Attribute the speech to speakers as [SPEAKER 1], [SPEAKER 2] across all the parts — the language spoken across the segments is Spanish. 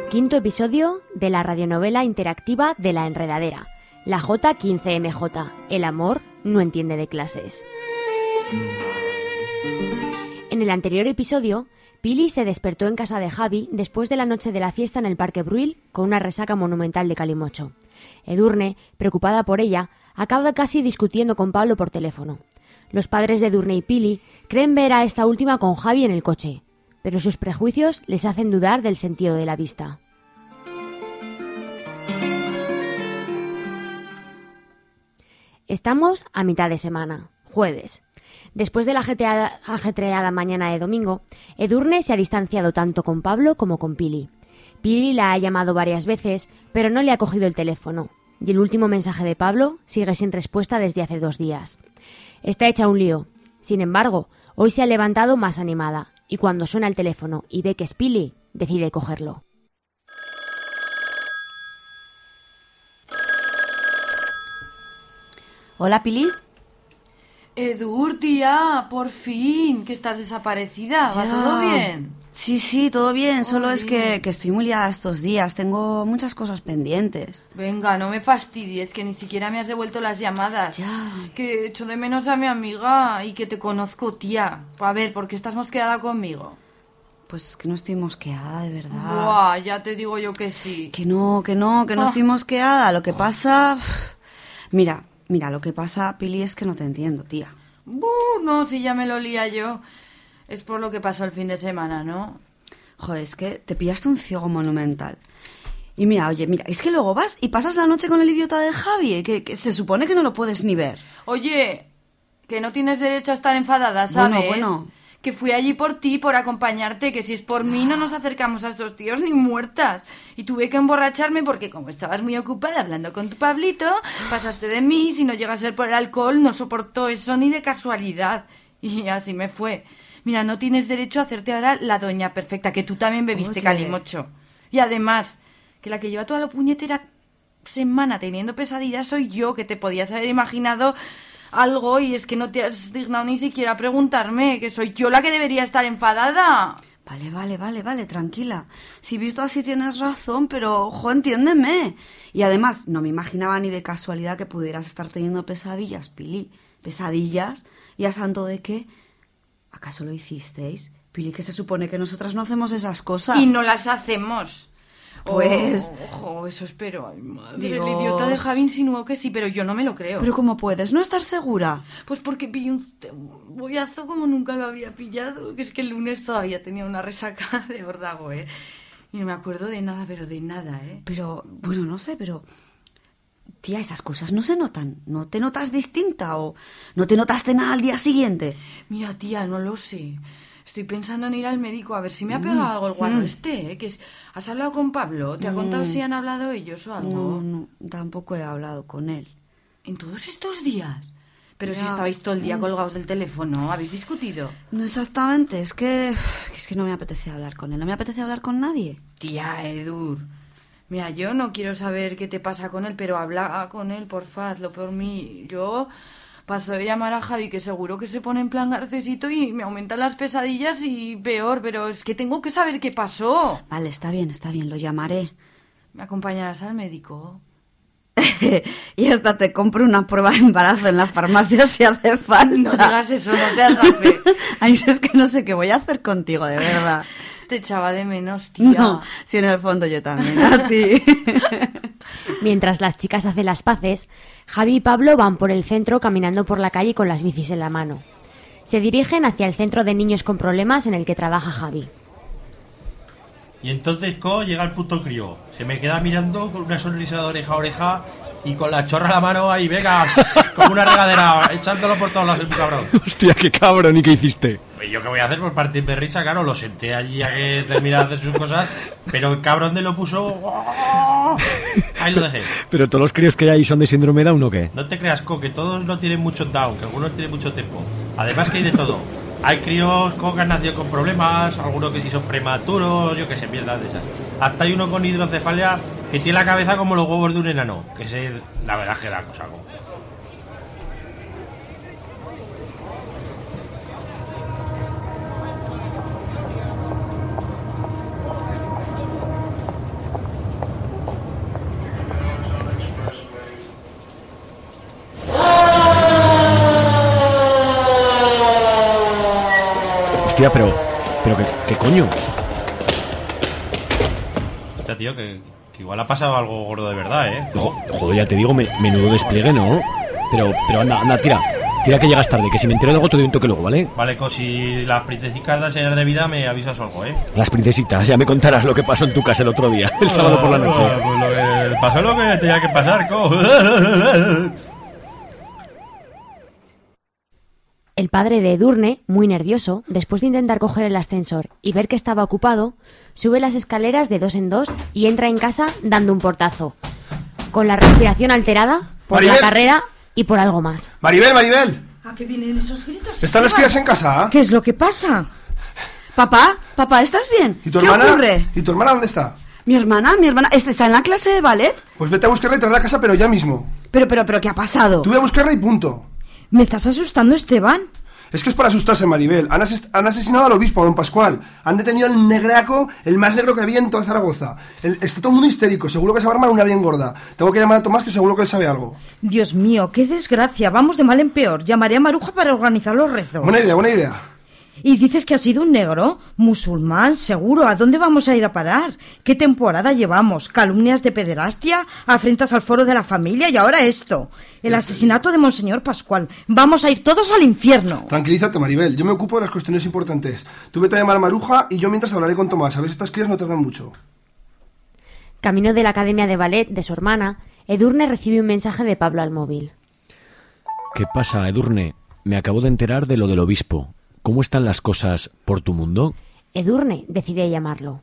[SPEAKER 1] Quinto episodio de la radionovela interactiva de La Enredadera, la J15MJ, el amor no entiende de clases. En el anterior episodio, Pili se despertó en casa de Javi después de la noche de la fiesta en el Parque Bruil con una resaca monumental de calimocho. Edurne, preocupada por ella, acaba casi discutiendo con Pablo por teléfono. Los padres de Edurne y Pili creen ver a esta última con Javi en el coche, pero sus prejuicios les hacen dudar del sentido de la vista. Estamos a mitad de semana, jueves. Después de la ajetreada mañana de domingo, Edurne se ha distanciado tanto con Pablo como con Pili. Pili la ha llamado varias veces, pero no le ha cogido el teléfono, y el último mensaje de Pablo sigue sin respuesta desde hace 2 días. Está hecha un lío. Sin embargo, hoy se ha levantado más animada, y cuando suena el teléfono y ve que es Pili, decide cogerlo.
[SPEAKER 2] Hola, Pili.
[SPEAKER 3] Edur, tía, por fin, que estás desaparecida. ¿Va todo bien?
[SPEAKER 2] Sí, todo bien. Solo es que estoy muy liada estos días. Tengo muchas cosas pendientes.
[SPEAKER 3] Venga, no me fastidies, que ni siquiera me has devuelto las llamadas.
[SPEAKER 2] Ya.
[SPEAKER 3] Que echo de menos a mi amiga y que te conozco, tía. A ver, ¿por qué estás mosqueada conmigo?
[SPEAKER 2] Pues que no estoy mosqueada, de verdad.
[SPEAKER 3] Buah, ya te digo yo que sí.
[SPEAKER 2] Que no estoy mosqueada. Lo que pasa... Mira, lo que pasa, Pili, es que no te entiendo, tía.
[SPEAKER 3] No, si ya me lo lía yo. Es por lo que pasó el fin de semana, ¿no?
[SPEAKER 2] Joder, es que te pillaste un ciego monumental. Y mira, es que luego vas y pasas la noche con el idiota de Javi, que se supone que no lo puedes ni ver.
[SPEAKER 3] Oye, que no tienes derecho a estar enfadada, ¿sabes?
[SPEAKER 2] Bueno.
[SPEAKER 3] Que fui allí por ti, por acompañarte, que si es por mí no nos acercamos a estos tíos ni muertas. Y tuve que emborracharme porque como estabas muy ocupada hablando con tu Pablito, pasaste de mí, si no llega a ser por el alcohol, no soportó eso ni de casualidad. Y así me fue. Mira, no tienes derecho a hacerte ahora la doña perfecta, que tú también bebiste calimocho. Y además, que la que lleva toda la puñetera semana teniendo pesadillas soy yo, que te podías haber imaginado algo y es que no te has dignado ni siquiera a preguntarme, que soy yo la que debería estar enfadada.
[SPEAKER 2] Vale, tranquila. Si visto así tienes razón, pero, ojo, entiéndeme. Y además, no me imaginaba ni de casualidad que pudieras estar teniendo pesadillas, Pili. ¿Pesadillas? ¿Y a santo de qué? ¿Acaso lo hicisteis? Pili, que se supone que nosotras no hacemos esas cosas.
[SPEAKER 3] Y no las hacemos.
[SPEAKER 2] Pues...
[SPEAKER 3] Ojo, eso espero. Ay, madre.
[SPEAKER 2] Dios.
[SPEAKER 3] El idiota de Javi insinuó que sí, pero yo no me lo creo.
[SPEAKER 2] ¿Pero cómo puedes no estar segura?
[SPEAKER 3] Pues porque pillé un bollazo como nunca lo había pillado. Que es que el lunes todavía tenía una resaca de órdago, ¿eh? Y no me acuerdo de nada, pero de nada, ¿eh?
[SPEAKER 2] Pero, bueno, no sé, pero... Tía, esas cosas no se notan. ¿No te notas distinta o no te notaste nada al día siguiente?
[SPEAKER 3] Mira, tía, no lo sé. Estoy pensando en ir al médico a ver si me ha pegado algo el guarro este, ¿eh? ¿Has hablado con Pablo? ¿Te ha contado si han hablado ellos o algo?
[SPEAKER 2] No, tampoco he hablado con él.
[SPEAKER 3] ¿En todos estos días? Pero
[SPEAKER 2] Ya.
[SPEAKER 3] si estabais todo el día colgados del teléfono, ¿habéis discutido?
[SPEAKER 2] No exactamente, es que no me apetece hablar con él, no me apetece hablar con nadie.
[SPEAKER 3] Tía, Edur. Mira, yo no quiero saber qué te pasa con él, pero habla con él, porfa, hazlo por mí. Yo paso de llamar a Javi, que seguro que se pone en plan garcesito y me aumentan las pesadillas y peor, pero es que tengo que saber qué pasó.
[SPEAKER 2] Vale, está bien, lo llamaré.
[SPEAKER 3] ¿Me acompañarás al médico?
[SPEAKER 2] Y hasta te compro una prueba de embarazo en la farmacia si hace falta.
[SPEAKER 3] No digas eso, no seas gafe.
[SPEAKER 2] Ay, es que no sé qué voy a hacer contigo, de verdad.
[SPEAKER 3] Te echaba de menos, tía.
[SPEAKER 2] No, si en el fondo yo también, a ti.
[SPEAKER 1] Mientras las chicas hacen las paces, Javi y Pablo van por el centro caminando por la calle con las bicis en la mano. Se dirigen hacia el centro de niños con problemas en el que trabaja Javi.
[SPEAKER 4] Y entonces, llega el puto crío. Se me queda mirando con una sonrisa de oreja a oreja y con la chorra a la mano ahí, venga, como una regadera, echándolo por todos lados, el cabrón.
[SPEAKER 5] Hostia, qué cabrón, ¿y qué hiciste?
[SPEAKER 4] ¿Y yo qué voy a hacer? Por partir de risa, claro, lo senté allí a que terminara de hacer sus cosas, pero el cabrón de lo puso... Ahí lo dejé.
[SPEAKER 5] ¿Pero todos los críos que hay ahí son de síndrome Down o qué?
[SPEAKER 4] No te creas, que todos no tienen mucho Down, que algunos tienen mucho tiempo. Además que hay de todo. Hay críos que han nacido con problemas, algunos que sí son prematuros, yo que sé, mierdas de esas. Hasta hay uno con hidrocefalia que tiene la cabeza como los huevos de un enano, que es la verdad que da cosa.
[SPEAKER 5] Hostia, pero ¿qué coño?
[SPEAKER 4] Hostia, tío, que igual ha pasado algo gordo de verdad, ¿eh?
[SPEAKER 5] Joder, ya te digo, menudo despliegue, ¿no? Pero anda, tira. Tira que llegas tarde, que si me entero de algo te doy un toque luego, ¿vale?
[SPEAKER 4] Vale, si las princesitas del Señor de Vida me avisas algo, ¿eh?
[SPEAKER 5] Las princesitas, ya me contarás lo que pasó en tu casa el otro día, el sábado por la noche.
[SPEAKER 4] Pues lo que pasó lo que tenía que pasar, co.
[SPEAKER 1] El padre de Edurne, muy nervioso, después de intentar coger el ascensor y ver que estaba ocupado, sube las escaleras de 2 en 2 y entra en casa dando un portazo, con la respiración alterada por la
[SPEAKER 6] Maribel.
[SPEAKER 1] carrera y por algo más.
[SPEAKER 6] Maribel,
[SPEAKER 3] ¿A qué vienen esos gritos?
[SPEAKER 6] ¿están las crías en casa?
[SPEAKER 3] ¿Qué es lo que pasa?
[SPEAKER 2] Papá, ¿estás bien?
[SPEAKER 6] ¿Y tu
[SPEAKER 2] ¿Qué
[SPEAKER 6] hermana?
[SPEAKER 2] ocurre?
[SPEAKER 6] ¿Y tu hermana dónde está?
[SPEAKER 2] Mi hermana, está en la clase de ballet.
[SPEAKER 6] Pues vete a buscarla y traerla a casa, pero ya mismo.
[SPEAKER 2] Pero, ¿qué ha pasado?
[SPEAKER 6] Tú ve a buscarla y punto.
[SPEAKER 3] ¿Me estás asustando, Esteban?
[SPEAKER 6] Es que es para asustarse, Maribel. Han asesinado al obispo, a don Pascual. Han detenido al negraco, el más negro que había en toda Zaragoza. Está todo el mundo histérico. Seguro que se va a armar una bien gorda. Tengo que llamar a Tomás, que seguro que él sabe algo.
[SPEAKER 3] Dios mío, qué desgracia. Vamos de mal en peor. Llamaré a Maruja para organizar los rezos.
[SPEAKER 6] Buena idea.
[SPEAKER 3] ¿Y dices que ha sido un negro? Musulmán, seguro. ¿A dónde vamos a ir a parar? ¿Qué temporada llevamos? ¿Calumnias de pederastia? ¿Afrentas al foro de la familia? Y ahora esto. El asesinato de Monseñor Pascual. Vamos a ir todos al infierno.
[SPEAKER 6] Tranquilízate, Maribel. Yo me ocupo de las cuestiones importantes. Tú vete a llamar a Maruja y yo mientras hablaré con Tomás. A ver si estas crías no tardan mucho.
[SPEAKER 1] Camino de la academia de ballet de su hermana, Edurne recibe un mensaje de Pablo al móvil.
[SPEAKER 5] ¿Qué pasa, Edurne? Me acabo de enterar de lo del obispo. ¿Cómo están las cosas por tu mundo?
[SPEAKER 1] Edurne decide llamarlo.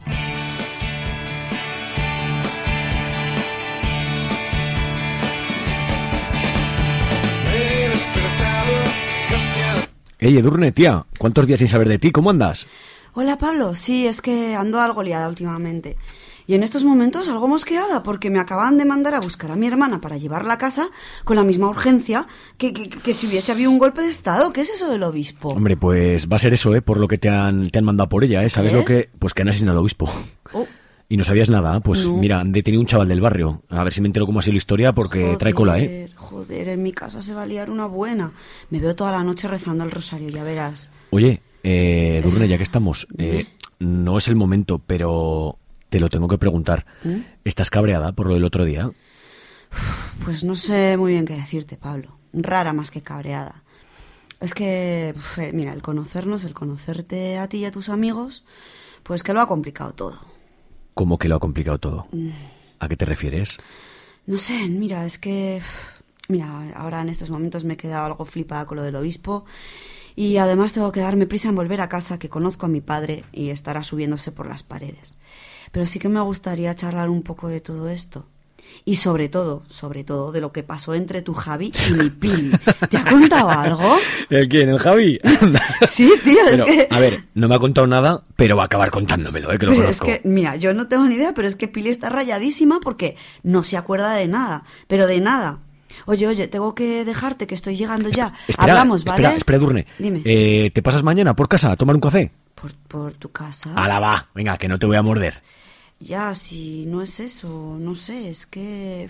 [SPEAKER 5] Ey, Edurne, tía, ¿cuántos días sin saber de ti? ¿Cómo andas?
[SPEAKER 2] Hola, Pablo. Sí, es que ando algo liada últimamente. Y en estos momentos algo mosqueada porque me acaban de mandar a buscar a mi hermana para llevarla a casa con la misma urgencia que si hubiese habido un golpe de estado. ¿Qué es eso del obispo?
[SPEAKER 5] Hombre, pues va a ser eso, por lo que te han mandado por ella, ¿Sabes
[SPEAKER 2] ¿Qué
[SPEAKER 5] lo
[SPEAKER 2] es?
[SPEAKER 5] que...? Pues que han asesinado al obispo.
[SPEAKER 2] Oh,
[SPEAKER 5] Y no sabías nada, pues
[SPEAKER 2] No.
[SPEAKER 5] mira, han detenido un chaval del barrio. A ver si me entero cómo ha sido la historia porque trae cola,
[SPEAKER 2] Joder, en mi casa se va a liar una buena. Me veo toda la noche rezando el rosario, ya verás.
[SPEAKER 5] Oye, Edurne, ya que estamos, no es el momento, pero te lo tengo que preguntar. ¿Estás cabreada por lo del otro día?
[SPEAKER 2] Pues no sé muy bien qué decirte, Pablo. Rara más que cabreada. Es que, mira, el conocerte a ti y a tus amigos, pues que lo ha complicado todo.
[SPEAKER 5] ¿Cómo que lo ha complicado todo? ¿A qué te refieres?
[SPEAKER 2] No sé, mira, es que... Mira, ahora en estos momentos me he quedado algo flipada con lo del obispo y además tengo que darme prisa en volver a casa, que conozco a mi padre y estará subiéndose por las paredes. Pero sí que me gustaría charlar un poco de todo esto. Y sobre todo, de lo que pasó entre tu Javi y mi Pili. ¿Te ha contado algo?
[SPEAKER 5] ¿El quién? ¿El Javi?
[SPEAKER 2] Sí, tío,
[SPEAKER 5] Pero,
[SPEAKER 2] es que...
[SPEAKER 5] a ver, no me ha contado nada, pero va a acabar contándomelo, que lo
[SPEAKER 2] Pero
[SPEAKER 5] conozco.
[SPEAKER 2] es que, mira, yo no tengo ni idea, pero es que Pili está rayadísima porque no se acuerda de nada, pero de nada. Oye, tengo que dejarte, que estoy llegando ya. Hablamos, ¿vale?
[SPEAKER 5] Espera, Edurne.
[SPEAKER 2] Dime.
[SPEAKER 5] ¿Te pasas mañana por casa a tomar un café?
[SPEAKER 2] Por tu casa.
[SPEAKER 5] ¡Hala, va! Venga, que no te voy a morder.
[SPEAKER 2] Ya, si no es eso, no sé, es que...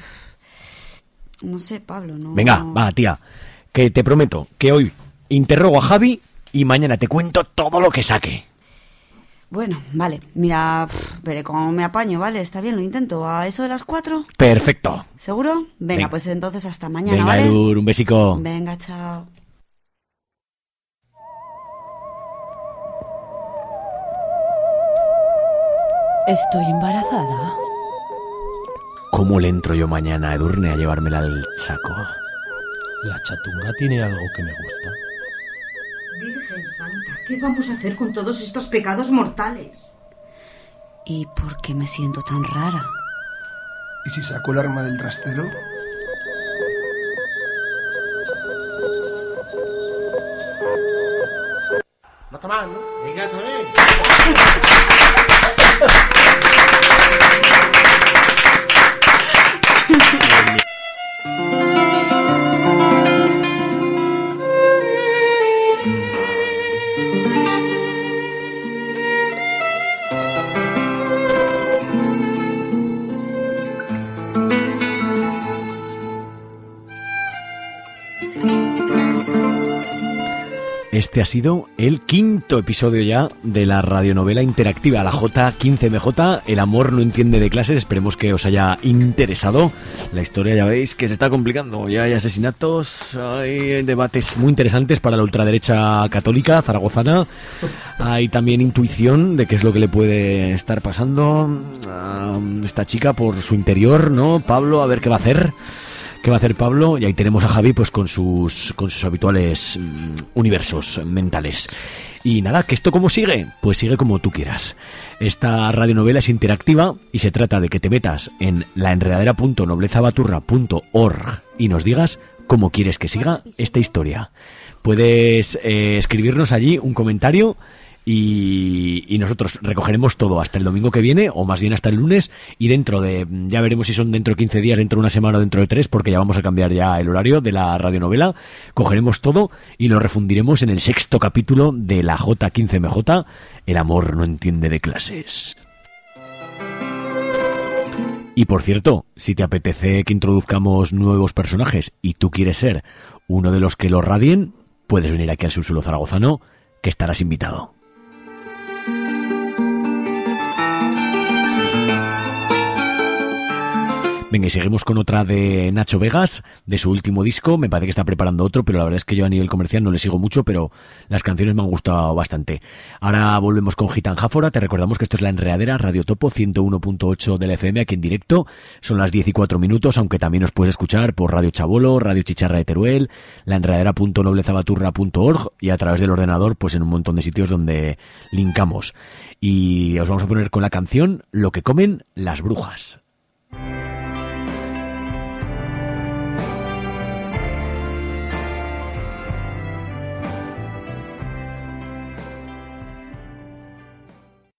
[SPEAKER 2] No sé, Pablo, no...
[SPEAKER 5] Venga, va, tía. Que te prometo que hoy interrogo a Javi y mañana te cuento todo lo que saque.
[SPEAKER 2] Bueno, vale, mira, veré cómo me apaño, ¿vale? Está bien, lo intento. ¿A eso de las 4?
[SPEAKER 5] Perfecto.
[SPEAKER 2] ¿Seguro? Venga,
[SPEAKER 5] Venga.
[SPEAKER 2] pues entonces hasta mañana,
[SPEAKER 5] Venga,
[SPEAKER 2] ¿vale?
[SPEAKER 5] Edur, un besico.
[SPEAKER 2] Venga, chao.
[SPEAKER 3] Estoy embarazada.
[SPEAKER 5] ¿Cómo le entro yo mañana a Edurne a llevármela al saco?
[SPEAKER 4] La chatunga tiene algo que me gusta.
[SPEAKER 3] Virgen Santa, ¿qué vamos a hacer con todos estos pecados mortales?
[SPEAKER 2] ¿Y por qué me siento tan rara?
[SPEAKER 6] ¿Y si saco el arma del trastero?
[SPEAKER 7] No está mal, ¿no? Venga, está bien.
[SPEAKER 5] este ha sido el 5º episodio ya de la radionovela interactiva, la J15MJ, El amor no entiende de clases. Esperemos que os haya interesado. La historia ya veis que se está complicando, ya hay asesinatos, hay debates muy interesantes para la ultraderecha católica zaragozana, hay también intuición de qué es lo que le puede estar pasando a esta chica por su interior, ¿no? Pablo, a ver qué va a hacer. ¿Qué va a hacer Pablo? Y ahí tenemos a Javi pues con sus habituales universos mentales. Y nada, ¿que esto cómo sigue? Pues sigue como tú quieras. Esta radionovela es interactiva y se trata de que te metas en laenredadera.noblezabaturra.org y nos digas cómo quieres que siga esta historia. Puedes escribirnos allí un comentario y nosotros recogeremos todo hasta el domingo que viene, o más bien hasta el lunes, y dentro de, ya veremos si son dentro de 15 días, dentro de una semana o dentro de 3, porque ya vamos a cambiar ya el horario de la radionovela, cogeremos todo y lo refundiremos en el 6º capítulo de la J15MJ, El amor no entiende de clases. Y por cierto, si te apetece que introduzcamos nuevos personajes y tú quieres ser uno de los que lo radien, puedes venir aquí al Subsuelo Zaragozano, que estarás invitado. Venga, y seguimos con otra de Nacho Vegas, de su último disco. Me parece que está preparando otro, pero la verdad es que yo a nivel comercial no le sigo mucho, pero las canciones me han gustado bastante. Ahora volvemos con Gitan Jáfora. Te recordamos que esto es La Enredadera, Radio Topo 101.8 del FM, aquí en directo. Son las 10:04, aunque también os puedes escuchar por Radio Chabolo, Radio Chicharra de Teruel, laenredadera.noblezabaturra.org y a través del ordenador, pues en un montón de sitios donde linkamos. Y os vamos a poner con la canción Lo que comen las brujas.